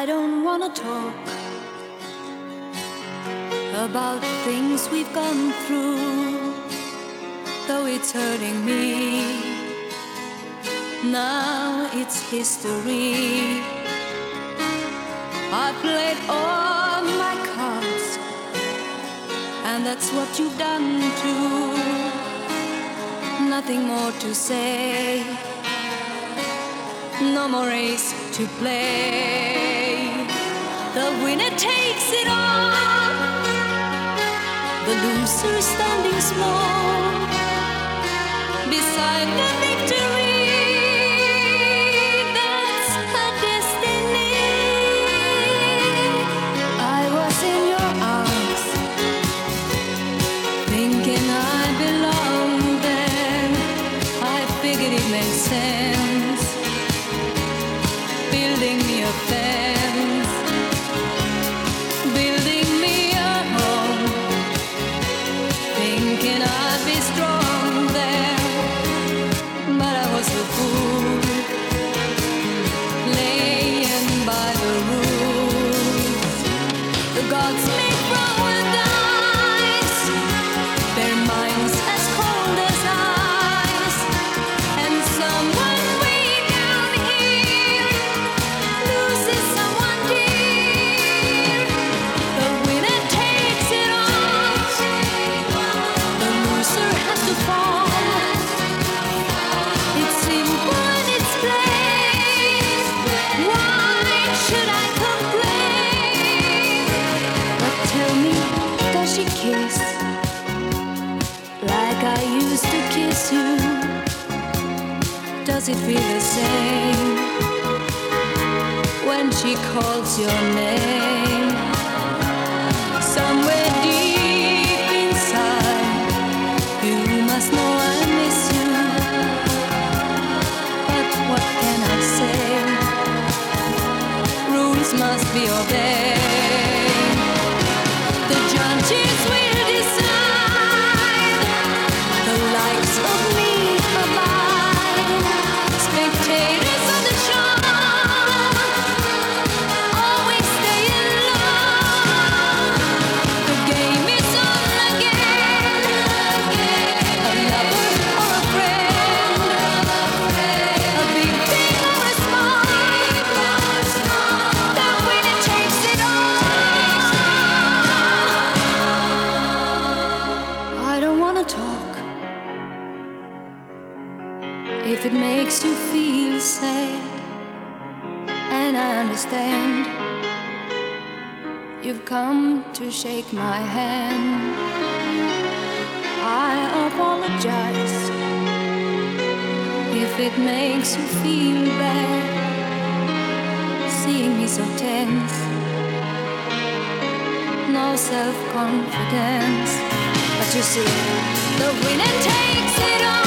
don't wanna talk about things we've gone through, though it's hurting me. Now it's history. I played all my cards, and that's what you've done too. Nothing more to say, no more race to play. The winner takes it all, the loser standing small beside the victory. That's her destiny. I was in your arms, thinking I belonged there. I figured it made sense, building me a fence, building me a home, thinking I'd be strong there. But I was a fool, laying by the rules. The gods make roll the dice, their minds as cold as ice, and someone way down here loses someone dear. The winner takes it all, the loser has to fall. It's simple and it's plain. Why should I complain? But tell me, does she kiss like I used to kiss you? Does it feel the same when she calls your name? Somewhere deep inside, you must know I miss you. But what can I say? Rules must be obeyed. The judges will decide, the likes of me abide. Spectators of the show always stay in love. The game is on again. A lover or a friend, a big thing or a small, the winner takes it all. I don't wanna talk if it makes you feel sad, and I understand. You've come to shake my hand. I apologize if it makes you feel bad, seeing me so tense, no self-confidence. But you see, the winner takes it all.